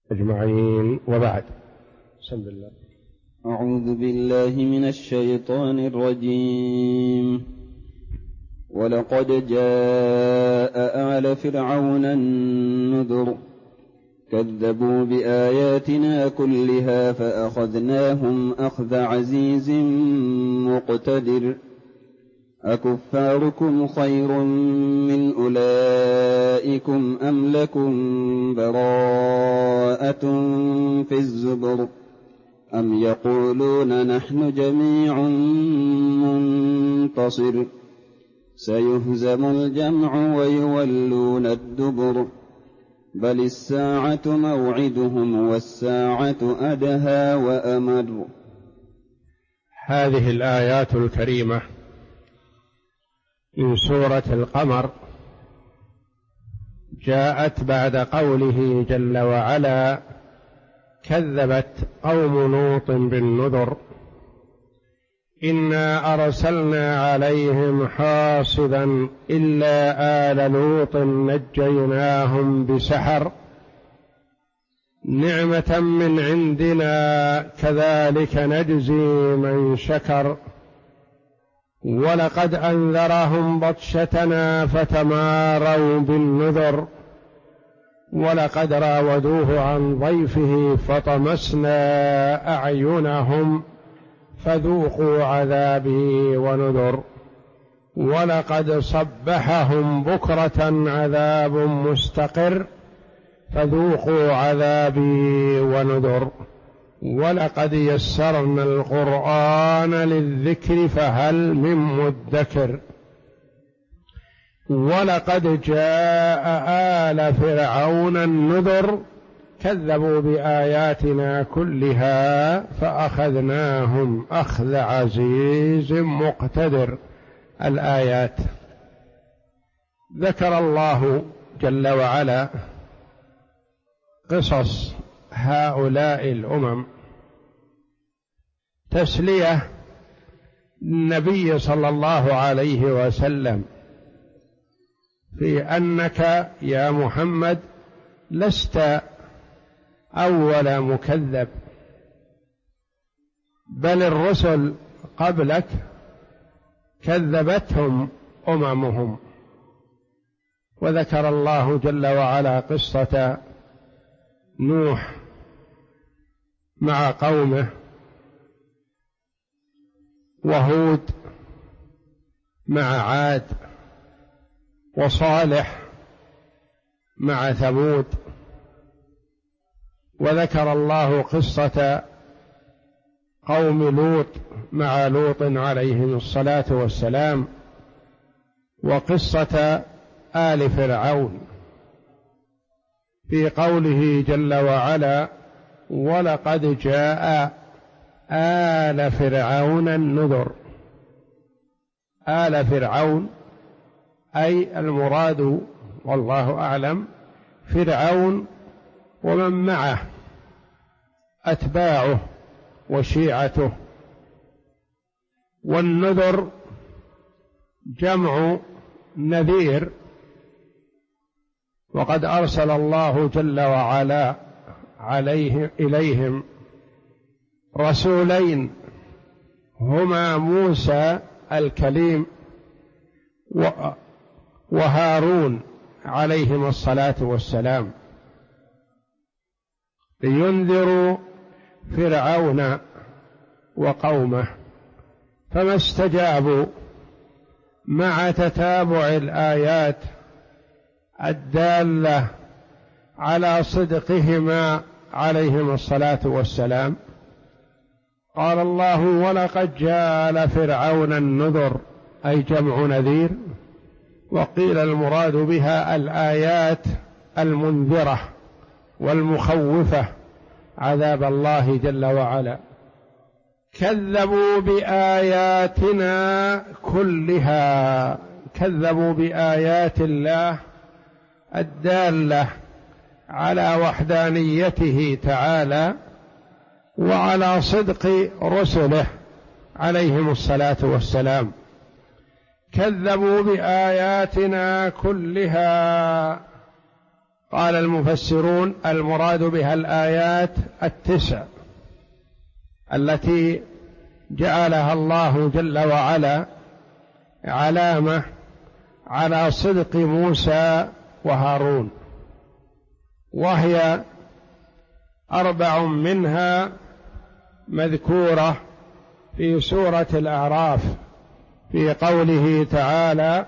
أجمعين، وبعد. بسم الله. أعوذ بالله من الشيطان الرجيم. ولقد جاء آل فرعون النذر كذبوا بآياتنا كلها فأخذناهم أخذ عزيز مقتدر. أكفاركم خير من أولئكم أم لكم براءة في الزبر أم يقولون نحن جميع منتصر سيهزم الجمع ويولون الدبر بل الساعة موعدهم والساعة أدهى وأمر. هذه الآيات الكريمة من سورة القمر جاءت بعد قوله جل وعلا: كذبت قوم لوط بالنذر إنا أرسلنا عليهم حاصبا إلا آل لوط نجيناهم بسحر نعمة من عندنا كذلك نجزي من شكر ولقد أنذرهم بطشتنا فتماروا بالنذر ولقد راودوه عن ضيفه فطمسنا أعينهم فذوقوا عذابي ونذر ولقد صبحهم بكرة عذاب مستقر فذوقوا عذابي ونذر ولقد يسرنا القرآن للذكر فهل من مدكر ولقد جاء آل فرعون النذر كذبوا بآياتنا كلها فأخذناهم أخذ عزيز مقتدر. الآيات ذكر الله جل وعلا قصص هؤلاء الأمم تسلية النبي صلى الله عليه وسلم في أنك يا محمد لست أول مكذب، بل الرسل قبلك كذبتهم أممهم. وذكر الله جل وعلا قصة نوح مع قومه، وهود مع عاد، وصالح مع ثمود. وذكر الله قصة قوم لوط مع لوط عليهم الصلاة والسلام، وقصة آل فرعون في قوله جل وعلا: ولقد جاء آل فرعون النذر. آل فرعون أي المراد والله أعلم فرعون ومن معه أتباعه وشيعته. والنذر جمع نذير، وقد أرسل الله جل وعلا إليهم رسولين هما موسى الكليم وهارون عليهم الصلاة والسلام، لينذروا فرعون وقومه، فما استجابوا مع تتابع الآيات الدالة على صدقهما عليهم الصلاة والسلام. قال الله: ولقد جاء لفرعون النذر، أي جمع نذير. وقيل المراد بها الآيات المنذرة والمخوفة عذاب الله جل وعلا. كذبوا بآياتنا كلها، كذبوا بآيات الله الدالة على وحدانيته تعالى وعلى صدق رسله عليهم الصلاة والسلام. كذبوا بآياتنا كلها قال المفسرون المراد بها الآيات 9 التي جعلها الله جل وعلا علامة على صدق موسى وهارون، وهي 4 منها مذكورة في سورة الأعراف في قوله تعالى،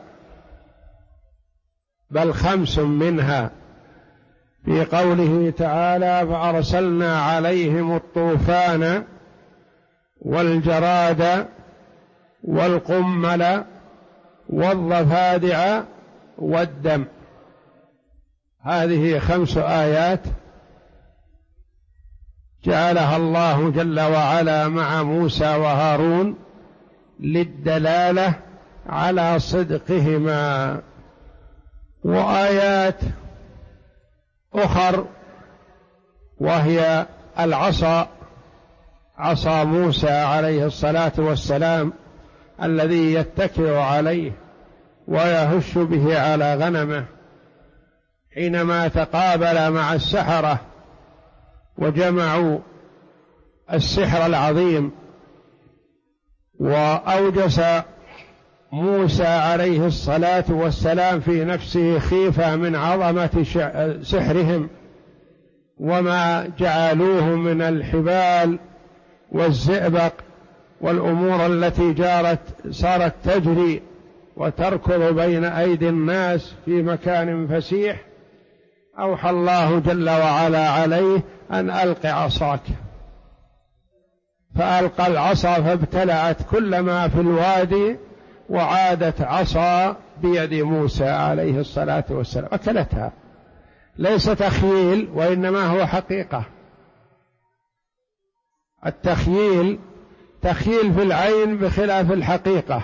بل 5 منها في قوله تعالى: فأرسلنا عليهم الطوفان والجراد والقمل والضفادع والدم. هذه 5 آيات جعلها الله جل وعلا مع موسى وهارون للدلالة على صدقهما. وآيات أخر وهي العصا، عصا موسى عليه الصلاة والسلام الذي يتكئ عليه ويهش به على غنمه حينما تقابل مع السحرة وجمعوا السحر العظيم، وأوجس موسى عليه الصلاة والسلام في نفسه خيفة من عظمة سحرهم وما جعلوه من الحبال والزئبق والأمور التي صارت تجري وتركض بين أيدي الناس في مكان فسيح. أوحى الله جل وعلا عليه أن ألق عصاك، فألقى العصا فابتلعت كل ما في الوادي، وعادت عصا بيد موسى عليه الصلاة والسلام أكلتها. ليس تخييل وإنما هو حقيقة. التخييل تخييل في العين بخلاف الحقيقة،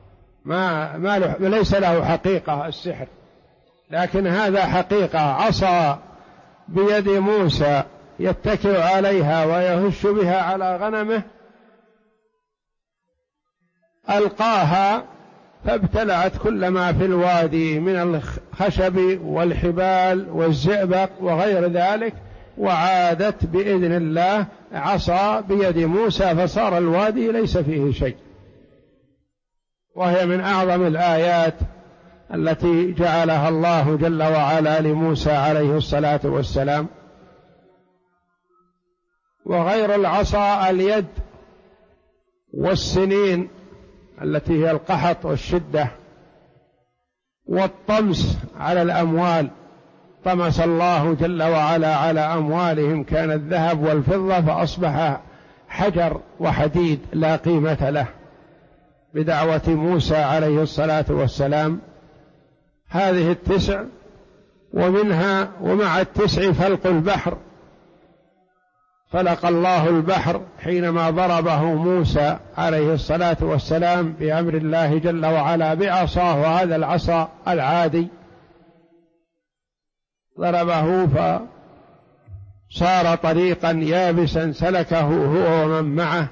ليس له حقيقة السحر، لكن هذا حقيقة. عصا بيد موسى يتكئ عليها ويهش بها على غنمه، ألقاها فابتلعت كل ما في الوادي من الخشب والحبال والزئبق وغير ذلك، وعادت بإذن الله عصا بيد موسى، فصار الوادي ليس فيه شيء. وهي من أعظم الآيات التي جعلها الله جل وعلا لموسى عليه الصلاة والسلام. وغير العصا اليد والسنين التي هي القحط والشدة، والطمس على الأموال، طمس الله جل وعلا على أموالهم، كان الذهب والفضة فأصبح حجر وحديد لا قيمة له بدعوة موسى عليه الصلاة والسلام. هذه 9، ومنها ومع 9 فلق البحر، فلق الله البحر حينما ضربه موسى عليه الصلاة والسلام بأمر الله جل وعلا بعصاه، وهذا العصا العادي ضربه فصار طريقا يابسا سلكه هو ومن معه.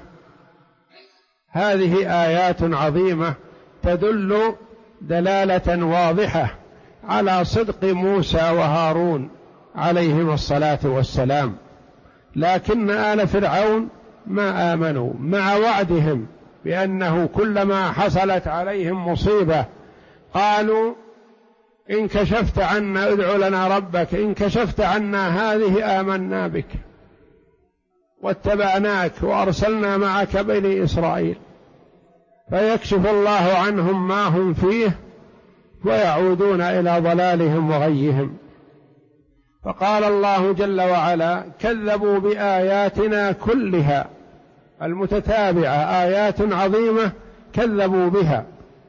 هذه آيات عظيمة تدل دلالة واضحة على صدق موسى وهارون عليهم الصلاة والسلام. لكن آل فرعون ما آمنوا، مع وعدهم بأنه كلما حصلت عليهم مصيبة قالوا: إن كشفت عنا ادع لنا ربك، إن كشفت عنا هذه آمنا بك واتبعناك وأرسلنا معك بني إسرائيل. فيكشف الله عنهم ما هم فيه ويعودون إلى ضلالهم وغيهم. فقال الله جل وعلا: كذبوا بآياتنا كلها المتتابعة، آيات عظيمة كذبوا بها،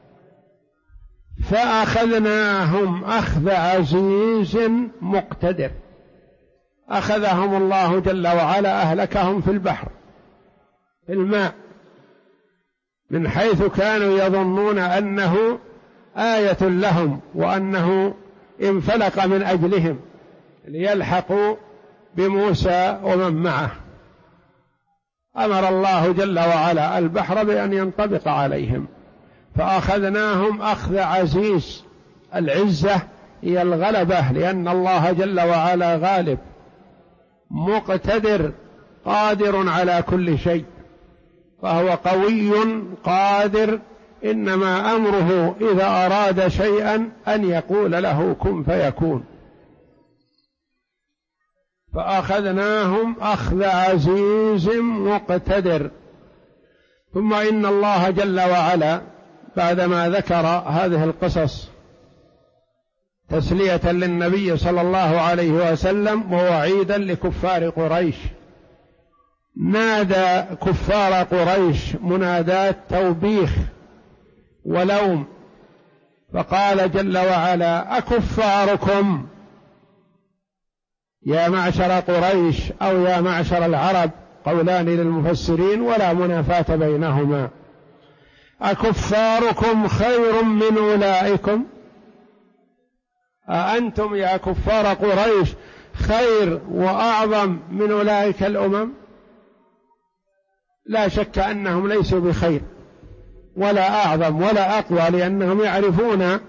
فأخذناهم أخذ عزيز مقتدر. أخذهم الله جل وعلا، أهلكهم في البحر في الماء، من حيث كانوا يظنون أنه آية لهم وأنه انفلق من أجلهم ليلحقوا بموسى ومن معه. أمر الله جل وعلا البحر بأن ينطبق عليهم، فأخذناهم أخذ عزيز. العزة هي الغلبة، لأن الله جل وعلا غالب مقتدر قادر على كل شيء، فهو قوي قادر، إنما أمره إذا أراد شيئا أن يقول له كن فيكون. فأخذناهم أخذ عزيز مقتدر. ثم إن الله جل وعلا بعدما ذكر هذه القصص تسلية للنبي صلى الله عليه وسلم ووعيدا لكفار قريش، نادى كفار قريش منادات توبيخ ولوم، فقال جل وعلا: أكفاركم يا معشر قريش أو يا معشر العرب، قولان للمفسرين ولا منافاة بينهما، أكفاركم خير من أولئكم؟ أأنتم يا كفار قريش خير وأعظم من أولئك الأمم؟ لا شك أنهم ليسوا بخير ولا أعظم ولا أقوى، لأنهم يعرفون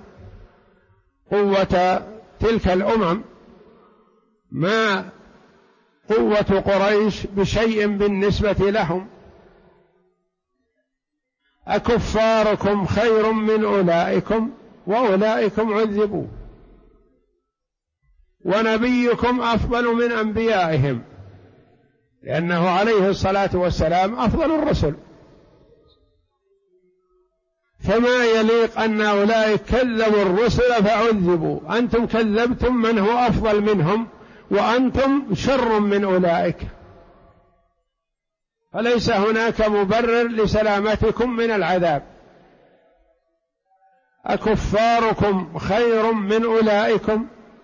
قوة تلك الأمم، ما قوة قريش بشيء بالنسبة لهم. أكفاركم خير من أولئكم وأولئكم عذبوا، ونبيكم أفضل من أنبيائهم، لأنه عليه الصلاة والسلام أفضل الرسل، فما يليق أن أولئك كذبوا الرسل فعذبوا، أنتم كذبتم من هو أفضل منهم وأنتم شر من أولئك، فليس هناك مبرر لسلامتكم من العذاب. أكفاركم خير من أولئكم؟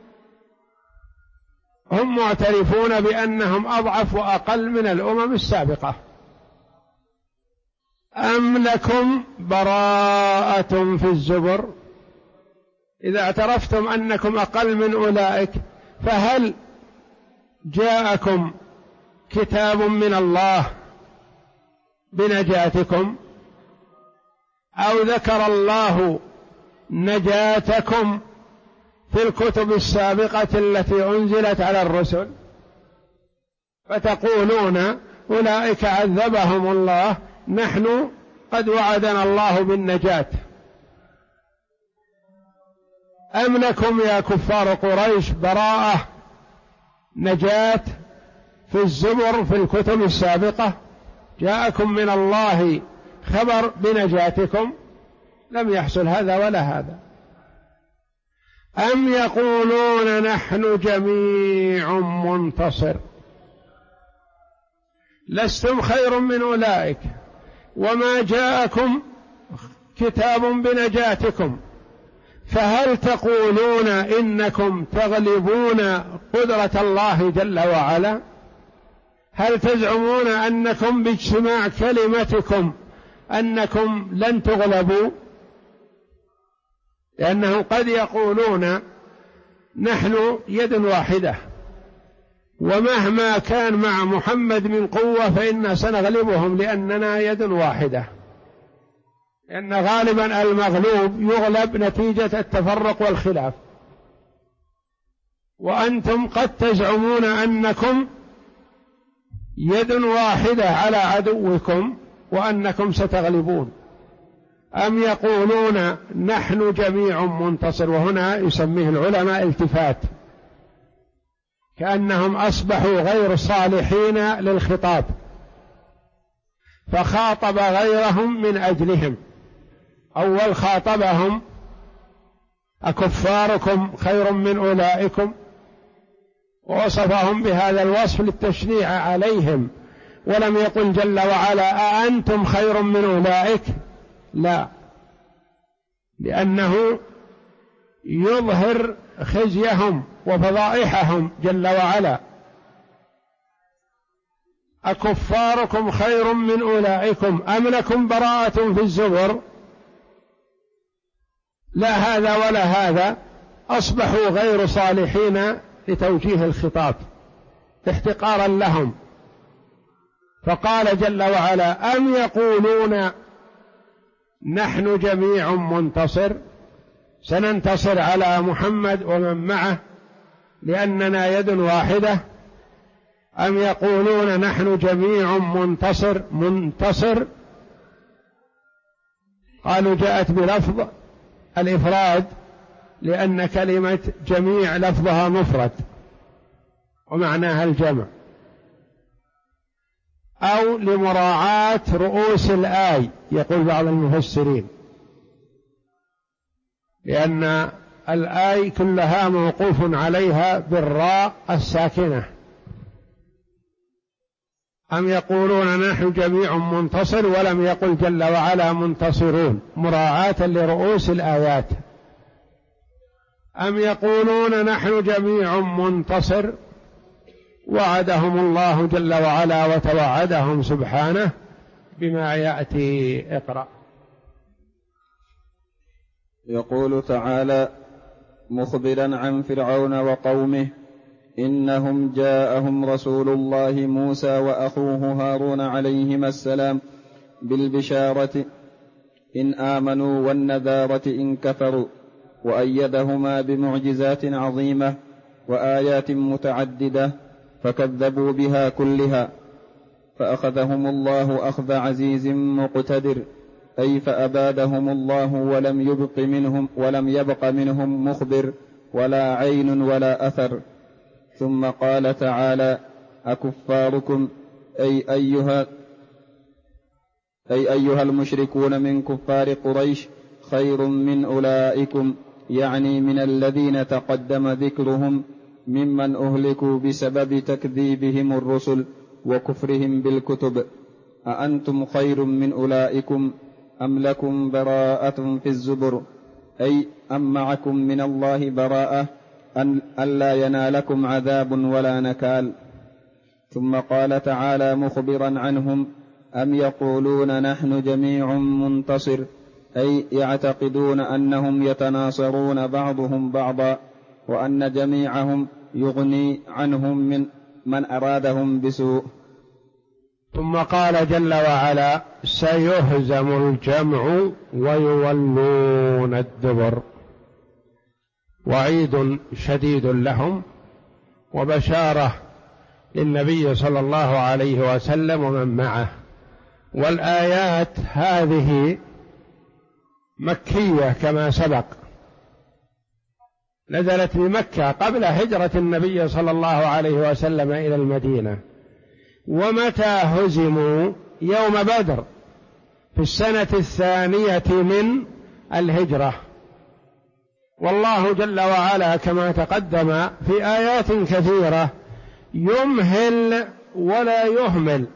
هم معترفون بأنهم أضعف وأقل من الأمم السابقة. أم لكم براءة في الزبر؟ إذا اعترفتم أنكم أقل من أولئك، فهل جاءكم كتاب من الله بنجاتكم، أو ذكر الله نجاتكم في الكتب السابقة التي أنزلت على الرسل؟ فتقولون أولئك عذبهم الله، نحن قد وعدنا الله بالنجاة. أم لكم يا كفار قريش براءة نجاة في الزبر في الكتب السابقة؟ جاءكم من الله خبر بنجاتكم؟ لم يحصل هذا ولا هذا. أم يقولون نحن جميع منتصر؟ لستم خير من أولئك، وما جاءكم كتاب بنجاتكم، فهل تقولون إنكم تغلبون قدرة الله جل وعلا؟ هل تزعمون أنكم باجتماع كلمتكم أنكم لن تغلبوا؟ لأنهم قد يقولون نحن يد واحدة، ومهما كان مع محمد من قوة فإنا سنغلبهم لأننا يد واحدة، لأن غالبا المغلوب يغلب نتيجة التفرق والخلاف. وأنتم قد تزعمون أنكم يد واحدة على عدوكم وأنكم ستغلبون. أم يقولون نحن جميع منتصر، وهنا يسميه العلماء التفات، كأنهم أصبحوا غير صالحين للخطاب، فخاطب غيرهم من أجلهم. أول خاطبهم أكفاركم خير من أولئكم، ووصفهم بهذا الوصف للتشنيع عليهم، ولم يقل جل وعلا أأنتم خير من أولئك، لا، لأنه يظهر خزيهم وفضائحهم جل وعلا. أكفاركم خير من أولئكم أم لكم براءة في الزبر؟ لا هذا ولا هذا، أصبحوا غير صالحين لتوجيه الخطاب احتقارا لهم. فقال جل وعلا أم يقولون نحن جميع منتصر، سننتصر على محمد ومن معه لأننا يد واحدة، أم يقولون نحن جميع منتصر؟ قالوا جاءت بلفظ الإفراد لأن كلمة جميع لفظها مفرد ومعناها الجمع، أو لمراعاة رؤوس الآي يقول بعض المفسرين، لأن الآي كلها موقوف عليها بالراء الساكنة. أم يقولون نحن جميع منتصر ولم يقل جل وعلا منتصرون مراعاة لرؤوس الآيات. أم يقولون نحن جميع منتصر، وعدهم الله جل وعلا وتوعدهم سبحانه بما يأتي. اقرأ. يقول تعالى مخبرا عن فرعون وقومه: إنهم جاءهم رسول الله موسى وأخوه هارون عليهما السلام بالبشارة إن آمنوا والنذارة إن كفروا، وأيدهما بمعجزات عظيمة وآيات متعددة فكذبوا بها كلها، فأخذهم الله أخذ عزيز مقتدر، أي فأبادهم الله ولم يبق منهم مخبر ولا عين ولا أثر. ثم قال تعالى: أكفاركم أي أيها المشركون من كفار قريش خير من أولئكم، يعني من الذين تقدم ذكرهم ممن أهلكوا بسبب تكذيبهم الرسل وكفرهم بالكتب. أأنتم خير من أولئكم أم لكم براءة في الزبر، أي أم معكم من الله براءة ألا ينالكم عذاب ولا نكال. ثم قال تعالى مخبرا عنهم: أم يقولون نحن جميع منتصر، أي يعتقدون أنهم يتناصرون بعضهم بعضا، وأن جميعهم يغني عنهم من أرادهم بسوء. ثم قال جل وعلا: سيهزم الجمع ويولون الدبر. وعيد شديد لهم وبشارة للنبي صلى الله عليه وسلم ومن معه. والآيات هذه مكية كما سبق، نزلت بمكة قبل هجرة النبي صلى الله عليه وسلم إلى المدينة. ومتى هزموا؟ يوم بدر في السنة 2 من الهجرة. والله جل وعلا كما تقدم في آيات كثيرة يمهل ولا يهمل،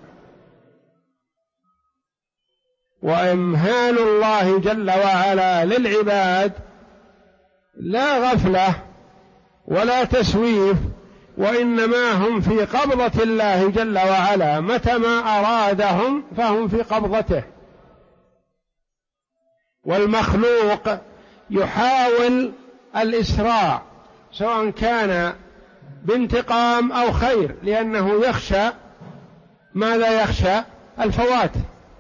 وإمهال الله جل وعلا للعباد لا غفلة ولا تسويف، وإنما هم في قبضة الله جل وعلا، متى ما أرادهم فهم في قبضته. والمخلوق يحاول الإسراع سواء كان بانتقام أو خير، لأنه يخشى ماذا؟ يخشى الفوات،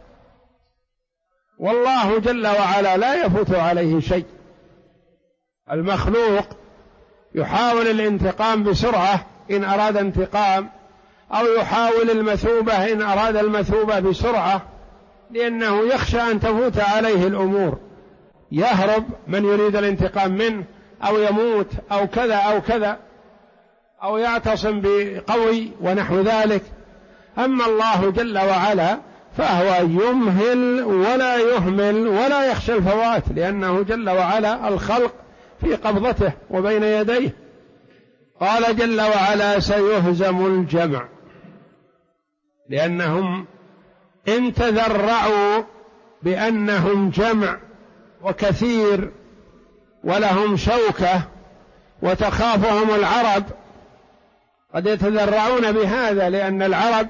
والله جل وعلا لا يفوت عليه شيء. المخلوق يحاول الانتقام بسرعة إن أراد انتقام، أو يحاول المثوبة إن أراد المثوبة بسرعة، لأنه يخشى أن تفوت عليه الأمور، يهرب من يريد الانتقام منه، أو يموت، أو كذا أو كذا، أو يعتصم بقوي ونحو ذلك. أما الله جل وعلا فهو يمهل ولا يهمل ولا يخشى الفوات، لأنه جل وعلا الخلق في قبضته وبين يديه. قال جل وعلا: سيهزم الجمع، لأنهم إن تذرعوا بأنهم جمع وكثير ولهم شوكة وتخافهم العرب، قد يتذرعون بهذا، لأن العرب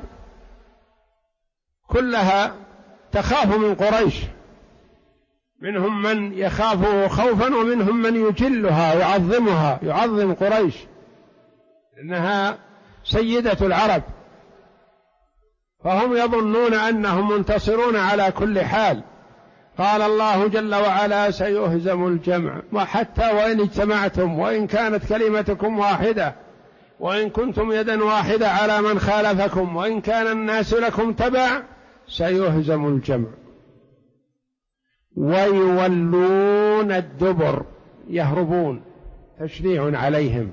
كلها تخاف من قريش، منهم من يخافه خوفا ومنهم من يجلها ويعظمها، يعظم قريش إنها سيدة العرب، فهم يظنون أنهم منتصرون على كل حال. قال الله جل وعلا سيهزم الجمع، وحتى وإن اجتمعتم وإن كانت كلمتكم واحدة وإن كنتم يدا واحدة على من خالفكم وإن كان الناس لكم تبع سيهزم الجمع. ويولون الدبر، يهربون، تشريع عليهم،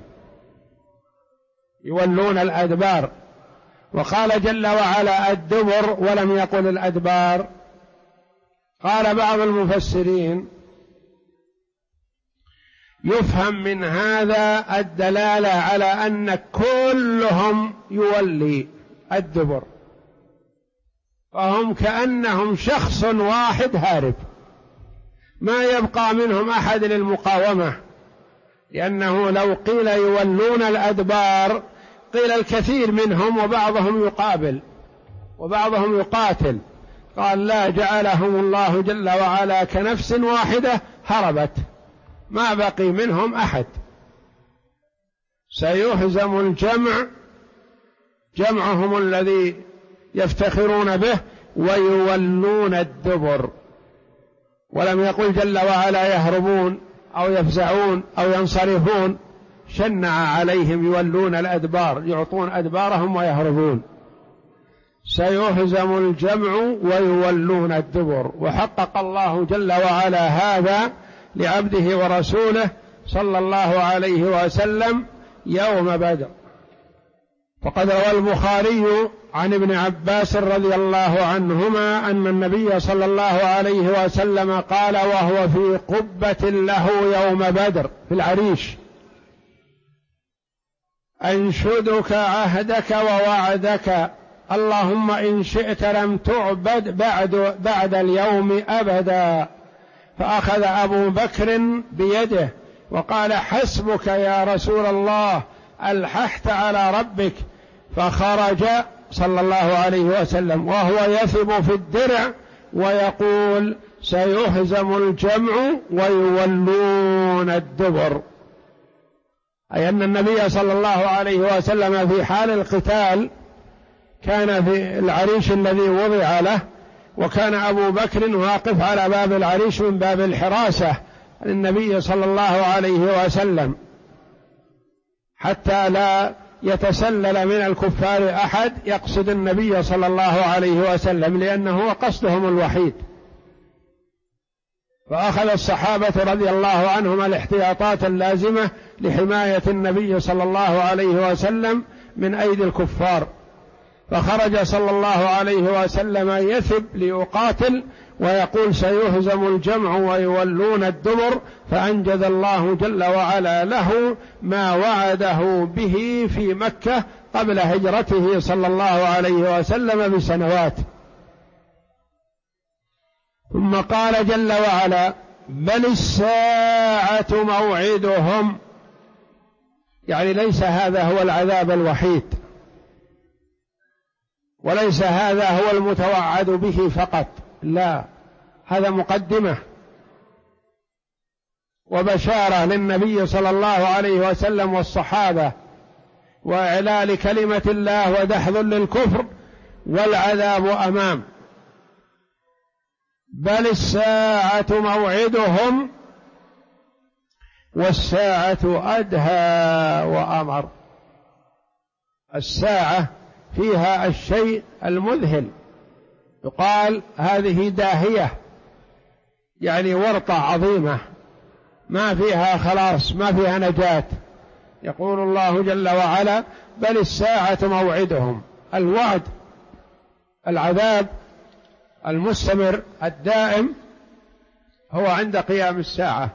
يولون الأدبار. وقال جل وعلا الدبر ولم يقل الأدبار. قال بعض المفسرين يفهم من هذا الدلالة على أن كلهم يولي الدبر، فهم كأنهم شخص واحد هارب، ما يبقى منهم أحد للمقاومة، لأنه لو قيل يولون الأدبار قيل الكثير منهم وبعضهم يقابل وبعضهم يقاتل. قال لا، جعلهم الله جل وعلا كنفس واحدة هربت، ما بقي منهم أحد. سيهزم الجمع، جمعهم الذي يفتخرون به، ويولون الدبر. ولم يقل جل وعلا يهربون أو يفزعون أو ينصرفون، شنع عليهم يولون الأدبار، يعطون أدبارهم ويهربون. سيهزم الجمع ويولون الدبر. وحقق الله جل وعلا هذا لعبده ورسوله صلى الله عليه وسلم يوم بدر. فقد روى البخاري عن ابن عباس رضي الله عنهما أن النبي صلى الله عليه وسلم قال وهو في قبة له يوم بدر في العريش: أنشدك عهدك ووعدك، اللهم إن شئت لم تعبد بعد اليوم أبدا. فأخذ أبو بكر بيده وقال: حسبك يا رسول الله، ألححت على ربك. فخرج صلى الله عليه وسلم وهو يثب في الدرع ويقول: سيهزم الجمع ويولون الدبر، أي أن النبي صلى الله عليه وسلم في حال القتال كان في العريش الذي وضع له، وكان أبو بكر واقف على باب العريش من باب الحراسة للنبي صلى الله عليه وسلم حتى لا يتسلل من الكفار أحد يقصد النبي صلى الله عليه وسلم، لأنه هو قصدهم الوحيد. فأخذ الصحابة رضي الله عنهم الاحتياطات اللازمة لحماية النبي صلى الله عليه وسلم من أيدي الكفار. فخرج صلى الله عليه وسلم يثب ليقاتل ويقول: سيهزم الجمع ويولون الدبر. فأنجز الله جل وعلا له ما وعده به في مكة قبل هجرته صلى الله عليه وسلم بسنوات. ثم قال جل وعلا: بل الساعة موعدهم، يعني ليس هذا هو العذاب الوحيد، وليس هذا هو المتوعد به فقط، لا، هذا مقدمة وبشارة للنبي صلى الله عليه وسلم والصحابة، وإعلاء كلمة الله ودحض للكفر، والعذاب أمام. بل الساعة موعدهم والساعة أدهى وأمر. الساعة فيها الشيء المذهل، يقال هذه داهية، يعني ورطة عظيمة ما فيها خلاص، ما فيها نجاة. يقول الله جل وعلا: بل الساعة موعدهم، الوعد العذاب المستمر الدائم هو عند قيام الساعة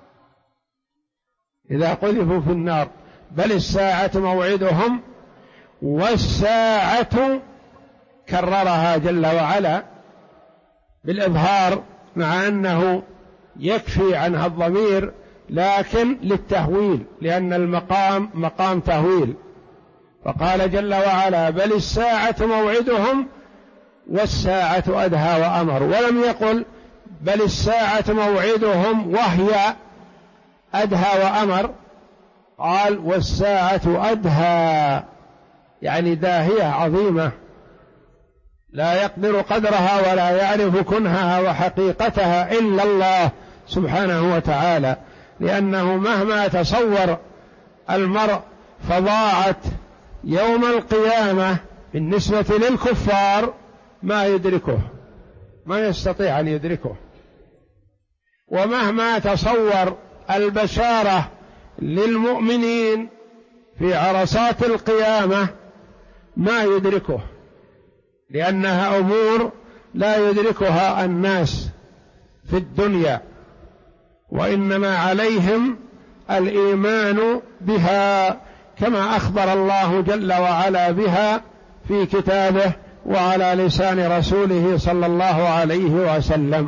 إذا قذفوا في النار. بل الساعة موعدهم والساعة، كررها جل وعلا بالإظهار مع أنه يكفي عنها الضمير، لكن للتهويل، لأن المقام مقام تهويل. فقال جل وعلا: بل الساعة موعدهم والساعة أدهى وأمر. ولم يقل بل الساعة موعدهم وهي أدهى وأمر، قال والساعة أدهى، يعني داهية عظيمة لا يقدر قدرها ولا يعرف كنهها وحقيقتها إلا الله سبحانه وتعالى، لأنه مهما تصور المرء فضاعت يوم القيامة بالنسبة للكفار ما يدركه، ما يستطيع أن يدركه. ومهما تصور البشارة للمؤمنين في عرصات القيامة ما يدركه، لأنها أمور لا يدركها الناس في الدنيا، وإنما عليهم الإيمان بها كما أخبر الله جل وعلا بها في كتابه وعلى لسان رسوله صلى الله عليه وسلم.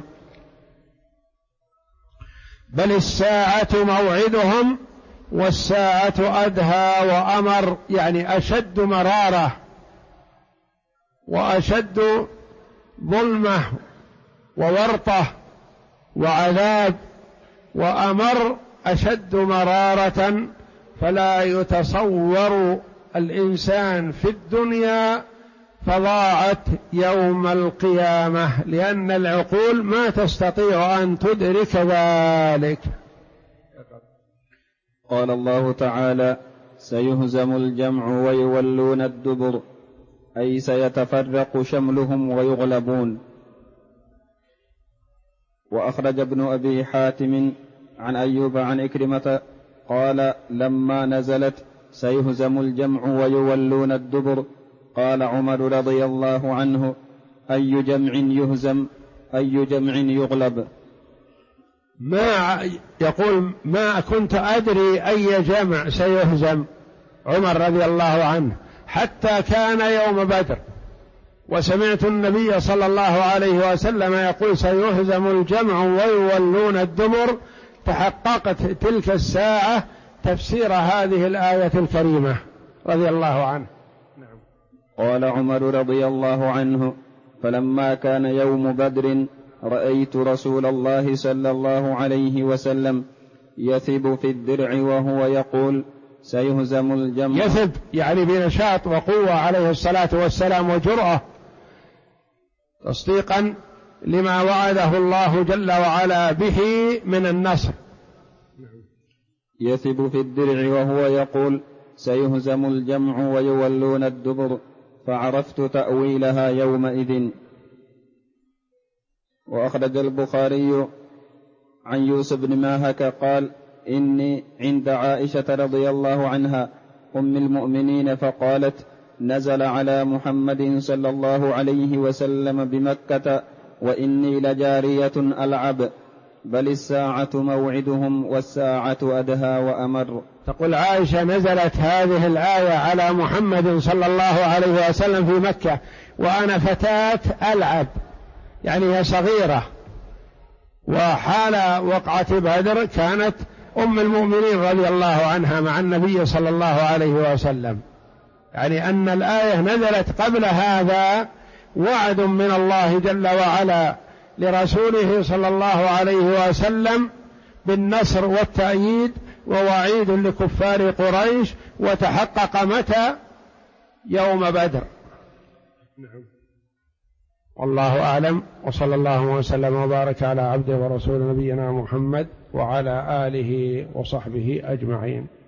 بل الساعة موعدهم والساعة أدهى وأمر، يعني أشد مرارة وأشد ظلمة وورطة وعذاب، وأمر أشد مرارة، فلا يتصور الإنسان في الدنيا فضاعت يوم القيامة، لأن العقول ما تستطيع أن تدرك ذلك. قال الله تعالى: سيهزم الجمع ويولون الدبر، أي سيتفرق شملهم ويغلبون. وأخرج ابن أبي حاتم عن أيوب عن إكرمة قال: لما نزلت سيهزم الجمع ويولون الدبر، قال عمر رضي الله عنه: أي جمع يهزم أي جمع يغلب. يقول ما كنت أدري أي جمع سيهزم عمر رضي الله عنه حتى كان يوم بدر، وسمعت النبي صلى الله عليه وسلم يقول سيهزم الجمع ويولون الدبر، تحققت تلك الساعة تفسير هذه الآية الكريمة رضي الله عنه. نعم. قال عمر رضي الله عنه: فلما كان يوم بدر رأيت رسول الله صلى الله عليه وسلم يثب في الدرع وهو يقول: سيهزم الجمع. يثب يعني بنشاط وقوة عليه الصلاة والسلام وجرأة، تصديقا لما وعده الله جل وعلا به من النصر. يثب في الدرع وهو يقول: سيهزم الجمع ويولون الدبر، فعرفت تأويلها يومئذ. وأخرج البخاري عن يوسف بن ماهك قال: إني عند عائشة رضي الله عنها أم المؤمنين فقالت: نزل على محمد صلى الله عليه وسلم بمكة وإني لجارية ألعب، بل الساعة موعدهم والساعة أدهى وأمر. تقول عائشة: نزلت هذه الآية على محمد صلى الله عليه وسلم في مكة وأنا فتاة ألعب، يعني هي صغيرة، وحال وقعة بدر كانت أم المؤمنين رضي الله عنها مع النبي صلى الله عليه وسلم، يعني أن الآية نزلت قبل هذا وعد من الله جل وعلا لرسوله صلى الله عليه وسلم بالنصر والتأييد، ووعيد لكفار قريش، وتحقق متى؟ يوم بدر. والله أعلم، وصلى الله وسلم وبارك على عبده ورسول نبينا محمد وعلى آله وصحبه أجمعين.